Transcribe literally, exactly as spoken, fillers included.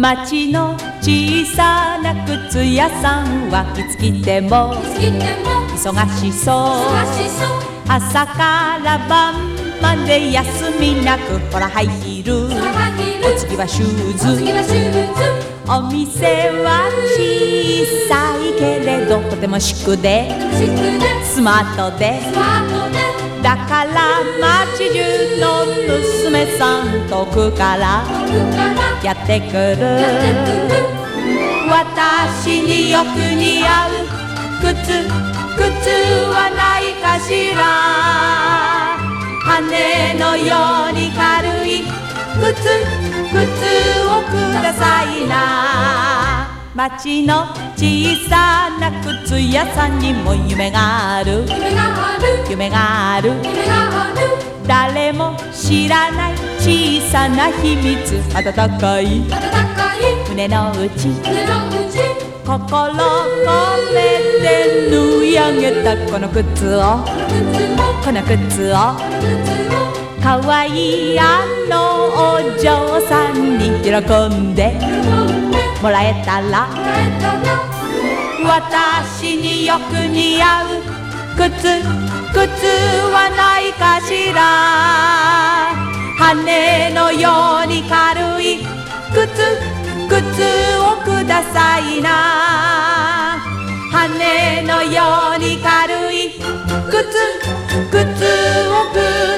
町の小さな靴屋さんはいつ来ても忙しそう朝から晩まで休みなくほらハイヒールお次はシューズお店は小さいけれどとてもシックでスマートでだから街中の娘さん遠くからやってくる私によく似合う靴靴はないかしら羽のように軽い靴靴をくださいな街の小さな靴屋さんにも夢がある夢がある誰も知らない小さな秘密温かい胸の内心込めて縫い上げたこの靴をこの靴をかわいいあのお嬢さんに喜んでもらえたら私によく似合う靴靴はないかしら羽のように軽い靴靴をくださいな羽のように軽い靴靴をくださいな